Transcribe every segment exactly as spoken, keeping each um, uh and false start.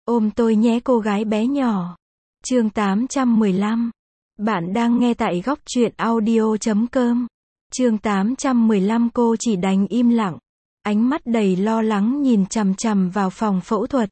Ôm tôi nhé cô gái bé nhỏ. Chương tám trăm mười lăm. Bạn đang nghe tại góc truyện audio chấm com. Chương tám trăm mười lăm cô chỉ đành im lặng. Ánh mắt đầy lo lắng nhìn chằm chằm vào phòng phẫu thuật.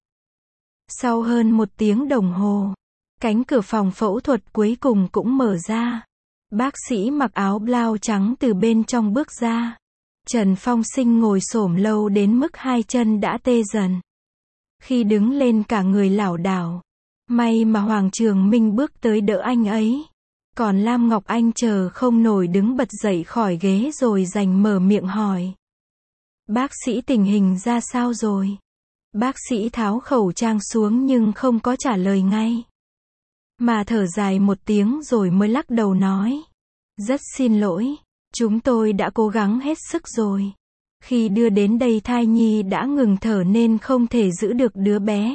Sau hơn một tiếng đồng hồ, cánh cửa phòng phẫu thuật cuối cùng cũng mở ra. Bác sĩ mặc áo blau trắng từ bên trong bước ra. Trần Phong Sinh ngồi xổm lâu đến mức hai chân đã tê dần. Khi đứng lên cả người lảo đảo. May mà Hoàng Trường Minh bước tới đỡ anh ấy. Còn Lam Ngọc Anh chờ không nổi đứng bật dậy khỏi ghế rồi rành mở miệng hỏi. Bác sĩ tình hình ra sao rồi? Bác sĩ tháo khẩu trang xuống nhưng không có trả lời ngay. Mà thở dài một tiếng rồi mới lắc đầu nói. Rất xin lỗi, chúng tôi đã cố gắng hết sức rồi. Khi đưa đến đây thai nhi đã ngừng thở nên không thể giữ được đứa bé.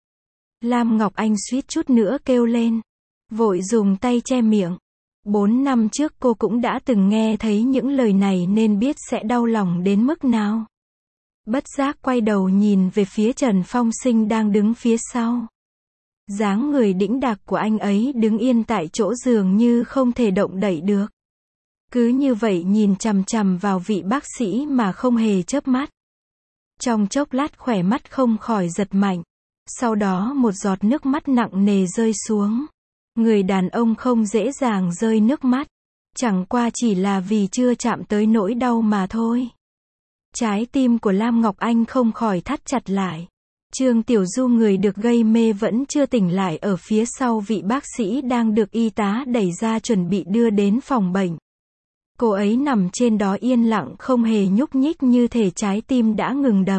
Lam Ngọc Anh suýt chút nữa kêu lên. Vội dùng tay che miệng. Bốn năm trước cô cũng đã từng nghe thấy những lời này nên biết sẽ đau lòng đến mức nào. Bất giác quay đầu nhìn về phía Trần Phong Sinh đang đứng phía sau. Dáng người đĩnh đạc của anh ấy đứng yên tại chỗ dường như không thể động đậy được. Cứ như vậy nhìn chằm chằm vào vị bác sĩ mà không hề chớp mắt. Trong chốc lát khỏe mắt không khỏi giật mạnh. Sau đó một giọt nước mắt nặng nề rơi xuống. Người đàn ông không dễ dàng rơi nước mắt. Chẳng qua chỉ là vì chưa chạm tới nỗi đau mà thôi. Trái tim của Lam Ngọc Anh không khỏi thắt chặt lại. Trương Tiểu Du người được gây mê vẫn chưa tỉnh lại ở phía sau vị bác sĩ đang được y tá đẩy ra chuẩn bị đưa đến phòng bệnh. Cô ấy nằm trên đó yên lặng không hề nhúc nhích như thể trái tim đã ngừng đập.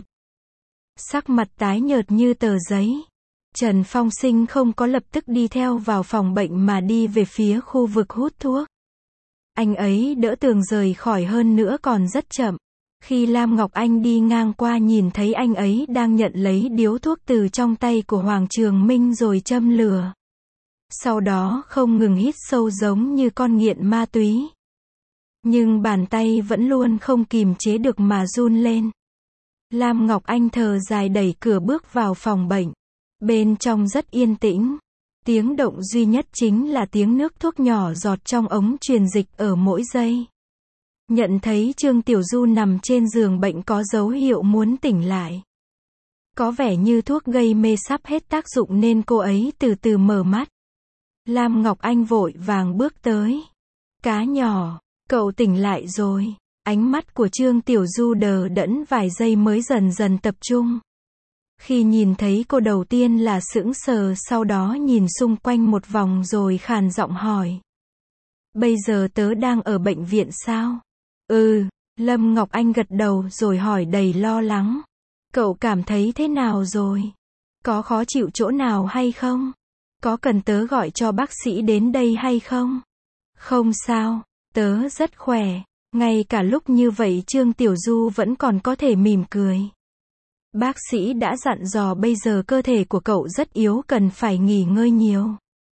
Sắc mặt tái nhợt như tờ giấy. Trần Phong Sinh không có lập tức đi theo vào phòng bệnh mà đi về phía khu vực hút thuốc. Anh ấy đỡ Tường rời khỏi hơn nữa còn rất chậm. Khi Lam Ngọc Anh đi ngang qua nhìn thấy anh ấy đang nhận lấy điếu thuốc từ trong tay của Hoàng Trường Minh rồi châm lửa. Sau đó không ngừng hít sâu giống như con nghiện ma túy. Nhưng bàn tay vẫn luôn không kìm chế được mà run lên. Lam Ngọc Anh thở dài đẩy cửa bước vào phòng bệnh. Bên trong rất yên tĩnh. Tiếng động duy nhất chính là tiếng nước thuốc nhỏ giọt trong ống truyền dịch ở mỗi giây. Nhận thấy Trương Tiểu Du nằm trên giường bệnh có dấu hiệu muốn tỉnh lại. Có vẻ như thuốc gây mê sắp hết tác dụng nên cô ấy từ từ mở mắt. Lam Ngọc Anh vội vàng bước tới. Cá nhỏ, cậu tỉnh lại rồi. Ánh mắt của Trương Tiểu Du đờ đẫn vài giây mới dần dần tập trung. Khi nhìn thấy cô đầu tiên là sững sờ, sau đó nhìn xung quanh một vòng rồi khàn giọng hỏi. Bây giờ tớ đang ở bệnh viện sao? Ừ, Lâm Ngọc Anh gật đầu rồi hỏi đầy lo lắng. Cậu cảm thấy thế nào rồi? Có khó chịu chỗ nào hay không? Có cần tớ gọi cho bác sĩ đến đây hay không? Không sao, tớ rất khỏe. Ngay cả lúc như vậy Trương Tiểu Du vẫn còn có thể mỉm cười. Bác sĩ đã dặn dò bây giờ cơ thể của cậu rất yếu cần phải nghỉ ngơi nhiều.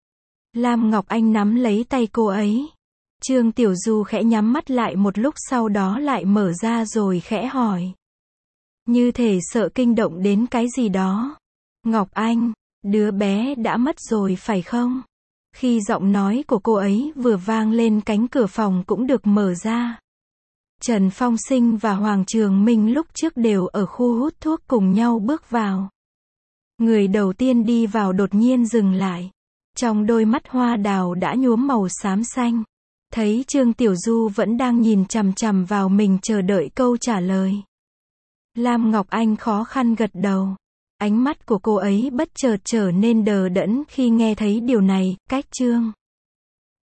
Lam Ngọc Anh nắm lấy tay cô ấy. Trương Tiểu Du khẽ nhắm mắt lại một lúc sau đó lại mở ra rồi khẽ hỏi. Như thể sợ kinh động đến cái gì đó. Ngọc Anh, đứa bé đã mất rồi phải không? Khi giọng nói của cô ấy vừa vang lên cánh cửa phòng cũng được mở ra. Trần Phong Sinh và Hoàng Trường Minh lúc trước đều ở khu hút thuốc cùng nhau bước vào. Người đầu tiên đi vào đột nhiên dừng lại. Trong đôi mắt hoa đào đã nhuốm màu xám xanh. Thấy Trương Tiểu Du vẫn đang nhìn chằm chằm vào mình chờ đợi câu trả lời. Lam Ngọc Anh khó khăn gật đầu. Ánh mắt của cô ấy bất chợt trở nên đờ đẫn khi nghe thấy điều này. Cách Trương